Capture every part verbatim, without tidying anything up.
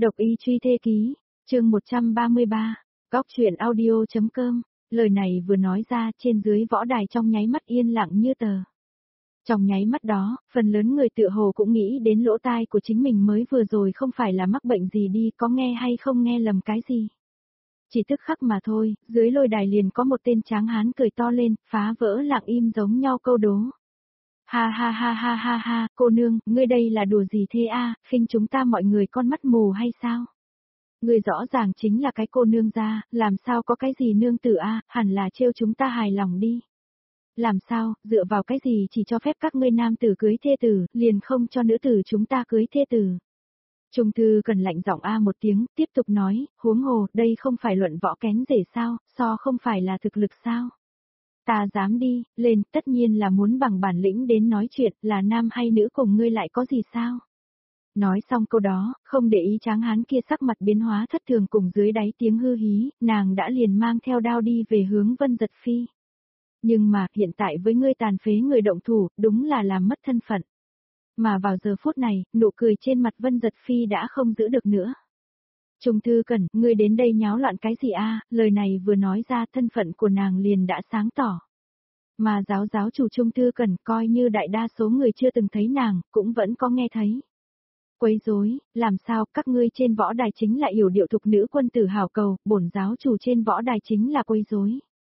Độc y truy thê ký, chương một trăm ba mươi ba, góc truyện audio.com, lời này vừa nói ra trên dưới võ đài trong nháy mắt yên lặng như tờ. Trong nháy mắt đó, phần lớn người tựa hồ cũng nghĩ đến lỗ tai của chính mình mới vừa rồi không phải là mắc bệnh gì đi, có nghe hay không nghe lầm cái gì. Chỉ tức khắc mà thôi, dưới lôi đài liền có một tên tráng hán cười to lên, phá vỡ lặng im giống nhau câu đố. Ha ha ha ha ha ha, cô nương, ngươi đây là đùa gì thế a, khinh chúng ta mọi người con mắt mù hay sao? Ngươi rõ ràng chính là cái cô nương gia, làm sao có cái gì nương tử a, hẳn là trêu chúng ta hài lòng đi. Làm sao, dựa vào cái gì chỉ cho phép các ngươi nam tử cưới thê tử, liền không cho nữ tử chúng ta cưới thê tử. Trung thư cần lạnh giọng a một tiếng, tiếp tục nói, huống hồ, đây không phải luận võ kén rể sao, so không phải là thực lực sao. Ta dám đi, lên, tất nhiên là muốn bằng bản lĩnh đến nói chuyện, là nam hay nữ cùng ngươi lại có gì sao? Nói xong câu đó, không để ý tráng hán kia sắc mặt biến hóa thất thường cùng dưới đáy tiếng hư hí, nàng đã liền mang theo đao đi về hướng Vân Giật Phi. Nhưng mà, hiện tại với ngươi tàn phế người động thủ, đúng là làm mất thân phận. Mà vào giờ phút này, nụ cười trên mặt Vân Giật Phi đã không giữ được nữa. Trung thư cần, ngươi đến đây nháo loạn cái gì a? Lời này vừa nói ra thân phận của nàng liền đã sáng tỏ. Mà giáo giáo chủ Trung thư cần coi như đại đa số người chưa từng thấy nàng, cũng vẫn có nghe thấy. Quấy rối, làm sao các ngươi trên võ đài chính là yểu điệu thục nữ quân tử hảo cầu, bổn giáo chủ trên võ đài chính là quấy rối.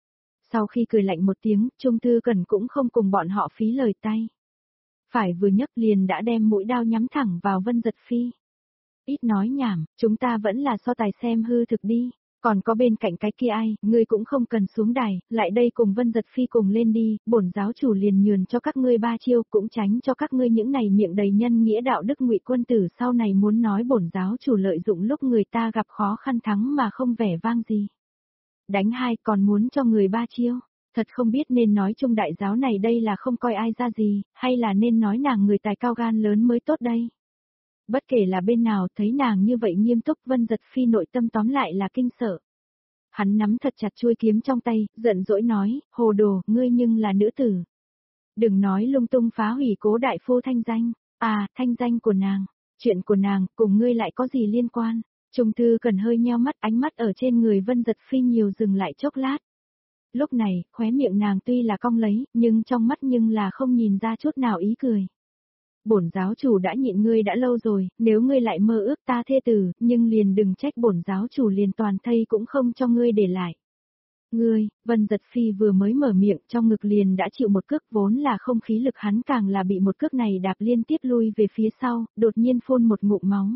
Sau khi cười lạnh một tiếng, Trung thư cần cũng không cùng bọn họ phí lời tay. Phải vừa nhấc liền đã đem mũi đao nhắm thẳng vào Vân Giật Phi. Ít nói nhảm, chúng ta vẫn là so tài xem hư thực đi, còn có bên cạnh cái kia ai, ngươi cũng không cần xuống đài, lại đây cùng Vân Giật Phi cùng lên đi, bổn giáo chủ liền nhường cho các ngươi ba chiêu, cũng tránh cho các ngươi những này miệng đầy nhân nghĩa đạo đức ngụy quân tử sau này muốn nói bổn giáo chủ lợi dụng lúc người ta gặp khó khăn thắng mà không vẻ vang gì. Đánh hai còn muốn cho người ba chiêu, thật không biết nên nói chung đại giáo này đây là không coi ai ra gì, hay là nên nói nàng người tài cao gan lớn mới tốt đây. Bất kể là bên nào thấy nàng như vậy nghiêm túc Vân Giật Phi nội tâm tóm lại là kinh sợ. Hắn nắm thật chặt chuôi kiếm trong tay, giận dỗi nói, hồ đồ, ngươi nhưng là nữ tử. Đừng nói lung tung phá hủy cố đại phu thanh danh, à, thanh danh của nàng, chuyện của nàng, cùng ngươi lại có gì liên quan. Trung thư cần hơi nheo mắt, ánh mắt ở trên người Vân Giật Phi nhiều dừng lại chốc lát. Lúc này, khóe miệng nàng tuy là cong lấy, nhưng trong mắt nhưng là không nhìn ra chút nào ý cười. Bổn giáo chủ đã nhịn ngươi đã lâu rồi, nếu ngươi lại mơ ước ta thê tử, nhưng liền đừng trách bổn giáo chủ liền toàn thây cũng không cho ngươi để lại. Ngươi, Vân Giật Phi vừa mới mở miệng trong ngực liền đã chịu một cước vốn là không khí lực hắn càng là bị một cước này đạp liên tiếp lui về phía sau, đột nhiên phun một ngụm máu.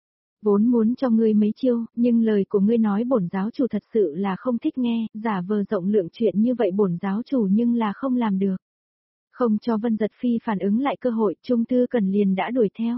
Vốn muốn cho ngươi mấy chiêu, nhưng lời của ngươi nói bổn giáo chủ thật sự là không thích nghe, giả vờ rộng lượng chuyện như vậy bổn giáo chủ nhưng là không làm được. Không cho Vân Giật Phi phản ứng lại cơ hội, Trung thư cần liền đã đuổi theo.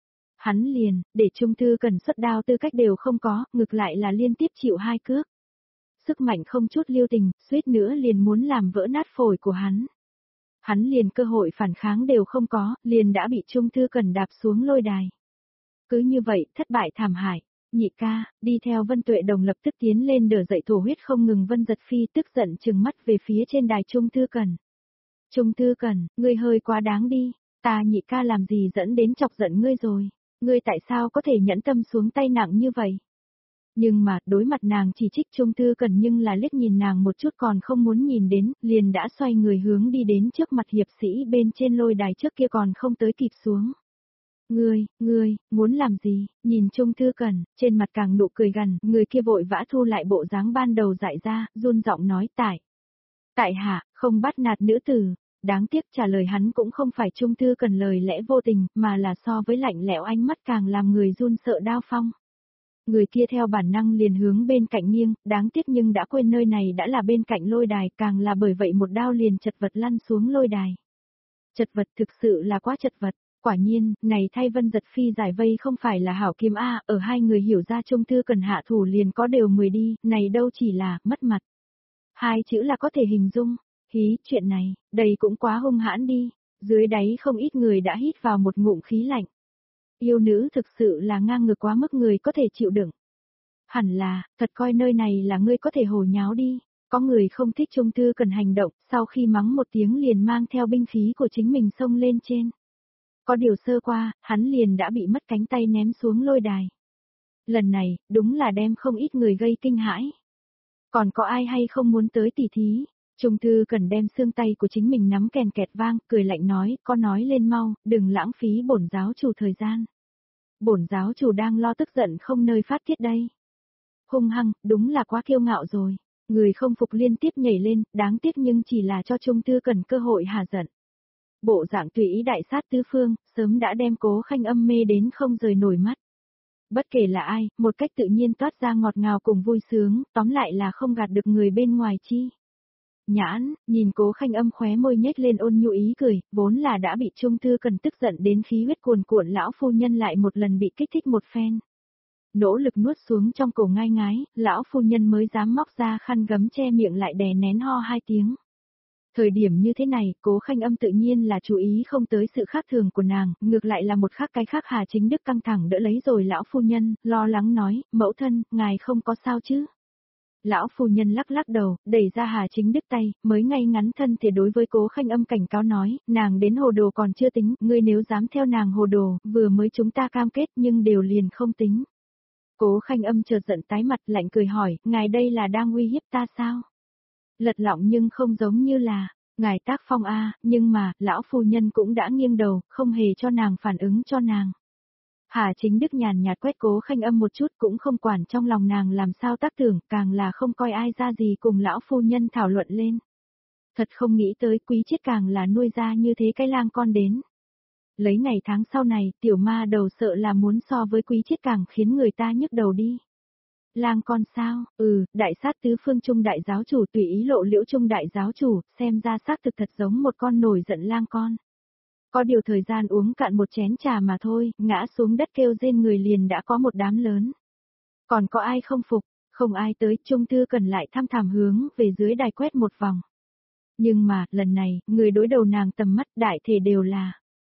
Hắn liền, để Trung thư cần xuất đao tư cách đều không có, ngược lại là liên tiếp chịu hai cước. Sức mạnh không chút lưu tình, suýt nữa liền muốn làm vỡ nát phổi của hắn. Hắn liền cơ hội phản kháng đều không có, liền đã bị Trung thư cần đạp xuống lôi đài. Cứ như vậy, thất bại thảm hại. Nhị ca, đi theo Vân Tuệ Đồng lập tức tiến lên đỡ dậy thổ huyết không ngừng Vân Giật Phi tức giận trừng mắt về phía trên đài Trung thư cần. Trung thư cần, ngươi hơi quá đáng đi, ta nhị ca làm gì dẫn đến chọc giận ngươi rồi, ngươi tại sao có thể nhẫn tâm xuống tay nặng như vậy? Nhưng mà, đối mặt nàng chỉ trích Trung thư cần nhưng là liếc nhìn nàng một chút còn không muốn nhìn đến, liền đã xoay người hướng đi đến trước mặt hiệp sĩ bên trên lôi đài trước kia còn không tới kịp xuống. Ngươi, ngươi, muốn làm gì? Nhìn Trung thư cần, trên mặt càng nụ cười gằn, người kia vội vã thu lại bộ dáng ban đầu dại ra, run giọng nói tại. Tại hạ, không bắt nạt nữ tử, đáng tiếc trả lời hắn cũng không phải Trung thư cần lời lẽ vô tình, mà là so với lạnh lẽo ánh mắt càng làm người run sợ đao phong. Người kia theo bản năng liền hướng bên cạnh nghiêng, đáng tiếc nhưng đã quên nơi này đã là bên cạnh lôi đài, càng là bởi vậy một đao liền chật vật lăn xuống lôi đài. Chật vật thực sự là quá chật vật. Quả nhiên, này thay Vân Giật Phi giải vây không phải là hảo kiếm A, ở hai người hiểu ra Trung thư cần hạ thủ liền có đều mười đi, này đâu chỉ là, mất mặt. Hai chữ là có thể hình dung, hí, chuyện này, đây cũng quá hung hãn đi, dưới đáy không ít người đã hít vào một ngụm khí lạnh. Yêu nữ thực sự là ngang ngược quá mức người có thể chịu đựng. Hẳn là, thật coi nơi này là ngươi có thể hồ nháo đi, có người không thích Trung thư cần hành động, sau khi mắng một tiếng liền mang theo binh khí của chính mình xông lên trên. Có điều sơ qua, hắn liền đã bị mất cánh tay ném xuống lôi đài. Lần này, đúng là đem không ít người gây kinh hãi. Còn có ai hay không muốn tới tỉ thí? Trung Thư Cần đem xương tay của chính mình nắm kèn kẹt vang, cười lạnh nói, con nói lên mau, đừng lãng phí bổn giáo chủ thời gian. Bổn giáo chủ đang lo tức giận không nơi phát tiết đây. Hung hăng, đúng là quá kiêu ngạo rồi. Người không phục liên tiếp nhảy lên, đáng tiếc nhưng chỉ là cho Trung Thư Cần cơ hội hạ giận. Bộ dạng tùy ý đại sát tứ phương, sớm đã đem Cố Khanh Âm mê đến không rời nổi mắt. Bất kể là ai, một cách tự nhiên toát ra ngọt ngào cùng vui sướng, tóm lại là không gạt được người bên ngoài chi. Nhãn, nhìn Cố Khanh Âm khóe môi nhếch lên ôn nhu ý cười, vốn là đã bị Trung Thư Cần tức giận đến khí huyết cuồn cuộn lão phu nhân lại một lần bị kích thích một phen. Nỗ lực nuốt xuống trong cổ ngai ngái, lão phu nhân mới dám móc ra khăn gấm che miệng lại đè nén ho hai tiếng. Thời điểm như thế này, Cố Khanh Âm tự nhiên là chú ý không tới sự khác thường của nàng, ngược lại là một khác cái khác Hà Chính Đức căng thẳng đỡ lấy rồi lão phu nhân, lo lắng nói, mẫu thân, ngài không có sao chứ. Lão phu nhân lắc lắc đầu, đẩy ra Hà Chính Đức tay, mới ngay ngắn thân thể đối với Cố Khanh Âm cảnh cáo nói, nàng đến hồ đồ còn chưa tính, ngươi nếu dám theo nàng hồ đồ, vừa mới chúng ta cam kết nhưng đều liền không tính. Cố Khanh Âm chợt giận tái mặt lạnh cười hỏi, ngài đây là đang uy hiếp ta sao? Lật lọng nhưng không giống như là, ngài tác phong a, nhưng mà, lão phu nhân cũng đã nghiêng đầu, không hề cho nàng phản ứng cho nàng. Hà Chính Đức nhàn nhạt quét Cố Khanh Âm một chút cũng không quản trong lòng nàng làm sao tác tưởng, càng là không coi ai ra gì cùng lão phu nhân thảo luận lên. Thật không nghĩ tới Quý Chiết càng là nuôi ra như thế cái lang con đến. Lấy ngày tháng sau này, tiểu ma đầu sợ là muốn so với Quý Chiết càng khiến người ta nhức đầu đi. Lang con sao, ừ, đại sát tứ phương trung đại giáo chủ tùy ý lộ liễu trung đại giáo chủ, xem ra xác thực thật giống một con nổi giận lang con. Có điều thời gian uống cạn một chén trà mà thôi, ngã xuống đất kêu rên người liền đã có một đám lớn. Còn có ai không phục, không ai tới, Trung Thư Cần lại thăm thẳm hướng về dưới đài quét một vòng. Nhưng mà, lần này, người đối đầu nàng tầm mắt đại thể đều là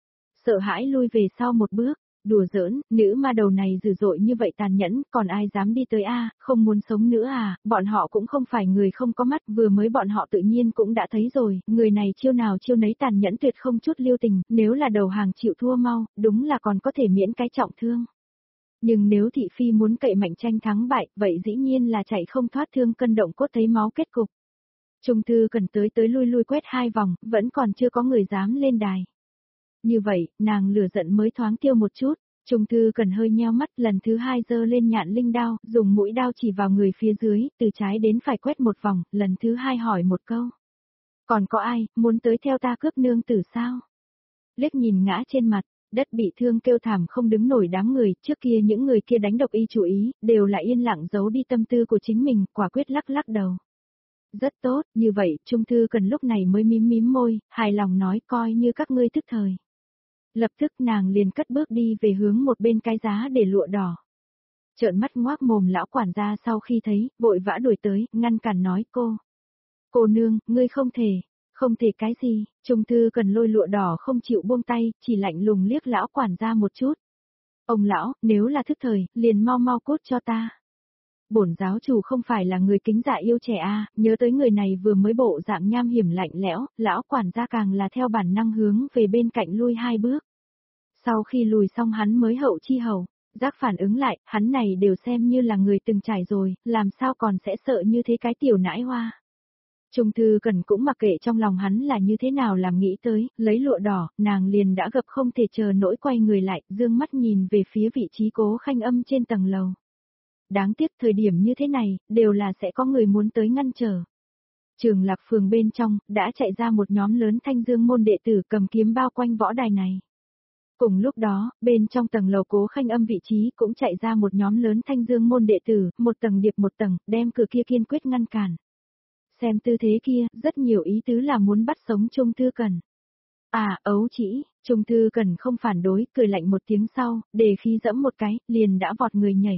sợ hãi lui về sau một bước. Đùa giỡn, nữ ma đầu này dữ dội như vậy tàn nhẫn, còn ai dám đi tới a, không muốn sống nữa à, bọn họ cũng không phải người không có mắt, vừa mới bọn họ tự nhiên cũng đã thấy rồi, người này chiêu nào chiêu nấy tàn nhẫn tuyệt không chút lưu tình, nếu là đầu hàng chịu thua mau, đúng là còn có thể miễn cái trọng thương. Nhưng nếu thị phi muốn cậy mạnh tranh thắng bại, vậy dĩ nhiên là chạy không thoát thương cân động cốt thấy máu kết cục. Trung Thư Cần tới tới lui lui quét hai vòng, vẫn còn chưa có người dám lên đài. Như vậy, nàng lửa giận mới thoáng tiêu một chút, Trung Thư Cần hơi nheo mắt lần thứ hai giơ lên nhạn linh đao, dùng mũi đao chỉ vào người phía dưới, từ trái đến phải quét một vòng, lần thứ hai hỏi một câu. Còn có ai, muốn tới theo ta cướp nương tử sao? Liếc nhìn ngã trên mặt, đất bị thương kêu thảm không đứng nổi đám người, trước kia những người kia đánh độc y chủ ý, đều là yên lặng giấu đi tâm tư của chính mình, quả quyết lắc lắc đầu. Rất tốt, như vậy, Trung Thư Cần lúc này mới mím mím môi, hài lòng nói coi như các ngươi tức thời. Lập tức nàng liền cất bước đi về hướng một bên cái giá để lụa đỏ. Trợn mắt ngoác mồm lão quản gia sau khi thấy, vội vã đuổi tới, ngăn cản nói cô. Cô nương, ngươi không thể, không thể cái gì, Trung Thư Cần lôi lụa đỏ không chịu buông tay, chỉ lạnh lùng liếc lão quản gia một chút. Ông lão, nếu là thức thời, liền mau mau cút cho ta. Bổn giáo chủ không phải là người kính dạ yêu trẻ a, à, nhớ tới người này vừa mới bộ dạng nham hiểm lạnh lẽo, lão quản gia càng là theo bản năng hướng về bên cạnh lui hai bước. Sau khi lùi xong hắn mới hậu chi hầu, giác phản ứng lại, hắn này đều xem như là người từng trải rồi, làm sao còn sẽ sợ như thế cái tiểu nãi hoa. Trung Thư Cần cũng mặc kệ trong lòng hắn là như thế nào làm nghĩ tới, lấy lụa đỏ, nàng liền đã gập không thể chờ nỗi quay người lại, dương mắt nhìn về phía vị trí Cố Khanh Âm trên tầng lầu. Đáng tiếc thời điểm như thế này, đều là sẽ có người muốn tới ngăn trở. Trường Lạc Phường bên trong, đã chạy ra một nhóm lớn Thanh Dương môn đệ tử cầm kiếm bao quanh võ đài này. Cùng lúc đó, bên trong tầng lầu Cố Khanh Âm vị trí cũng chạy ra một nhóm lớn Thanh Dương môn đệ tử, một tầng điệp một tầng, đem cửa kia kiên quyết ngăn cản. Xem tư thế kia, rất nhiều ý tứ là muốn bắt sống Trung Thư Cần. À, ấu chỉ, Trung Thư Cần không phản đối, cười lạnh một tiếng sau, để khí dẫm một cái, liền đã vọt người nhảy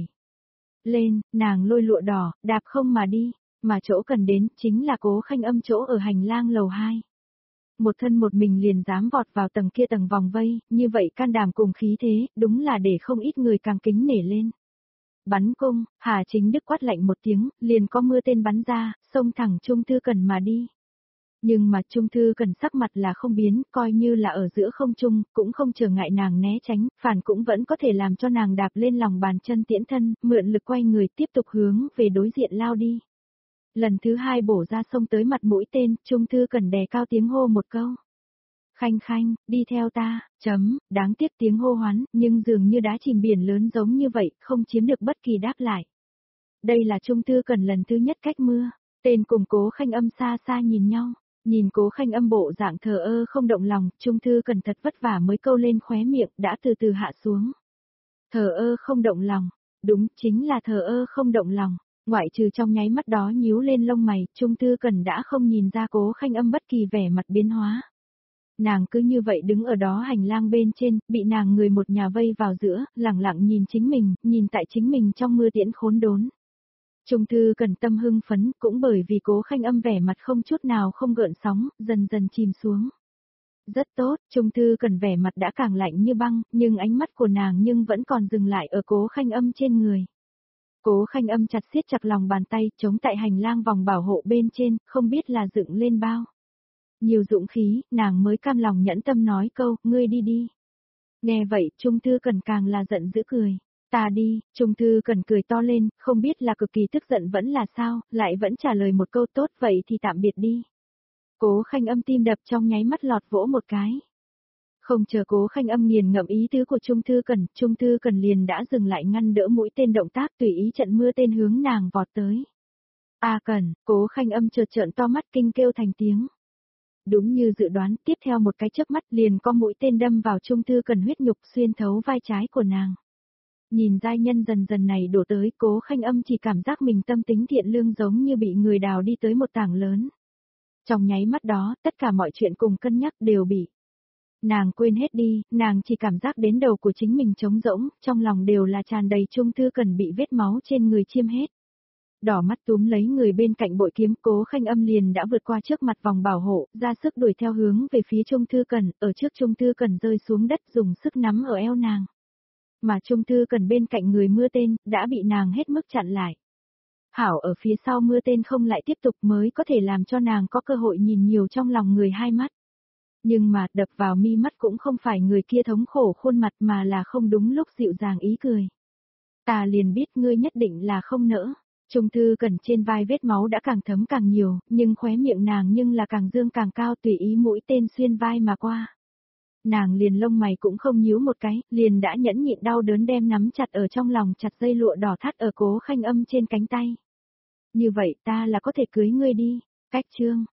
lên, nàng lôi lụa đỏ, đạp không mà đi, mà chỗ cần đến, chính là Cố Khanh Âm chỗ ở hành lang lầu hai. Một thân một mình liền dám vọt vào tầng kia tầng vòng vây, như vậy can đảm cùng khí thế, đúng là để không ít người càng kính nể lên. Bắn cung, Hà Chính Đức quát lạnh một tiếng, liền có mưa tên bắn ra, xông thẳng Trung Thư Cần mà đi. Nhưng mà Trung Thư Cần sắc mặt là không biến, coi như là ở giữa không trung, cũng không trở ngại nàng né tránh, phản cũng vẫn có thể làm cho nàng đạp lên lòng bàn chân tiễn thân, mượn lực quay người tiếp tục hướng về đối diện lao đi. Lần thứ hai bổ ra sông tới mặt mũi tên, Trung Thư Cần đè cao tiếng hô một câu. Khanh khanh, đi theo ta, chấm, đáng tiếc tiếng hô hoán, nhưng dường như đá chìm biển lớn giống như vậy, không chiếm được bất kỳ đáp lại. Đây là Trung Thư Cần lần thứ nhất cách mưa, tên cùng Cố Khanh Âm xa xa nhìn nhau, nhìn Cố Khanh Âm bộ dạng thờ ơ không động lòng, Trung Thư Cần thật vất vả mới câu lên khóe miệng, đã từ từ hạ xuống. Thờ ơ không động lòng, đúng chính là thờ ơ không động lòng. Ngoại trừ trong nháy mắt đó nhíu lên lông mày, Trung Thư Cần đã không nhìn ra Cố Khanh Âm bất kỳ vẻ mặt biến hóa. Nàng cứ như vậy đứng ở đó hành lang bên trên, bị nàng người một nhà vây vào giữa, lẳng lặng nhìn chính mình, nhìn tại chính mình trong mưa tiễn khốn đốn. Trung Thư Cần tâm hưng phấn, cũng bởi vì Cố Khanh Âm vẻ mặt không chút nào không gợn sóng, dần dần chìm xuống. Rất tốt, Trung Thư Cần vẻ mặt đã càng lạnh như băng, nhưng ánh mắt của nàng nhưng vẫn còn dừng lại ở Cố Khanh Âm trên người. Cố Khanh Âm chặt siết chặt lòng bàn tay, chống tại hành lang vòng bảo hộ bên trên, không biết là dựng lên bao. Nhiều dũng khí, nàng mới cam lòng nhẫn tâm nói câu, ngươi đi đi. Nghe vậy, Trung Thư Cần càng là giận dữ cười. Ta đi, Trung Thư Cần cười to lên, không biết là cực kỳ tức giận vẫn là sao, lại vẫn trả lời một câu tốt vậy thì tạm biệt đi. Cố Khanh Âm tim đập trong nháy mắt lọt vỗ một cái. Không chờ Cố Khanh Âm nghiền ngẫm ý tứ của Trung Thư Cần, Trung Thư Cần liền đã dừng lại ngăn đỡ mũi tên động tác tùy ý trận mưa tên hướng nàng vọt tới. A Cần, Cố Khanh Âm chợt trợn to mắt kinh kêu thành tiếng. Đúng như dự đoán, tiếp theo một cái chớp mắt liền có mũi tên đâm vào Trung Thư Cần huyết nhục xuyên thấu vai trái của nàng. Nhìn giai nhân dần dần này đổ tới, Cố Khanh Âm chỉ cảm giác mình tâm tính thiện lương giống như bị người đào đi tới một tảng lớn. Trong nháy mắt đó, tất cả mọi chuyện cùng cân nhắc đều bị nàng quên hết đi, nàng chỉ cảm giác đến đầu của chính mình trống rỗng, trong lòng đều là tràn đầy Trung Thư Cần bị vết máu trên người chiêm hết. Đỏ mắt túm lấy người bên cạnh bội kiếm, Cố Khanh Âm liền đã vượt qua trước mặt vòng bảo hộ, ra sức đuổi theo hướng về phía Trung Thư Cần, ở trước Trung Thư Cần rơi xuống đất dùng sức nắm ở eo nàng. Mà Trung Thư Cần bên cạnh người mưa tên, đã bị nàng hết mức chặn lại. Hảo ở phía sau mưa tên không lại tiếp tục mới có thể làm cho nàng có cơ hội nhìn nhiều trong lòng người hai mắt. Nhưng mà đập vào mi mắt cũng không phải người kia thống khổ khuôn mặt mà là không đúng lúc dịu dàng ý cười. Ta liền biết ngươi nhất định là không nỡ. Trung Thư Cần trên vai vết máu đã càng thấm càng nhiều, nhưng khóe miệng nàng nhưng là càng dương càng cao tùy ý mũi tên xuyên vai mà qua. Nàng liền lông mày cũng không nhíu một cái, liền đã nhẫn nhịn đau đớn đem nắm chặt ở trong lòng chặt dây lụa đỏ thắt ở Cố Khanh Âm trên cánh tay. Như vậy ta là có thể cưới ngươi đi, cách chương.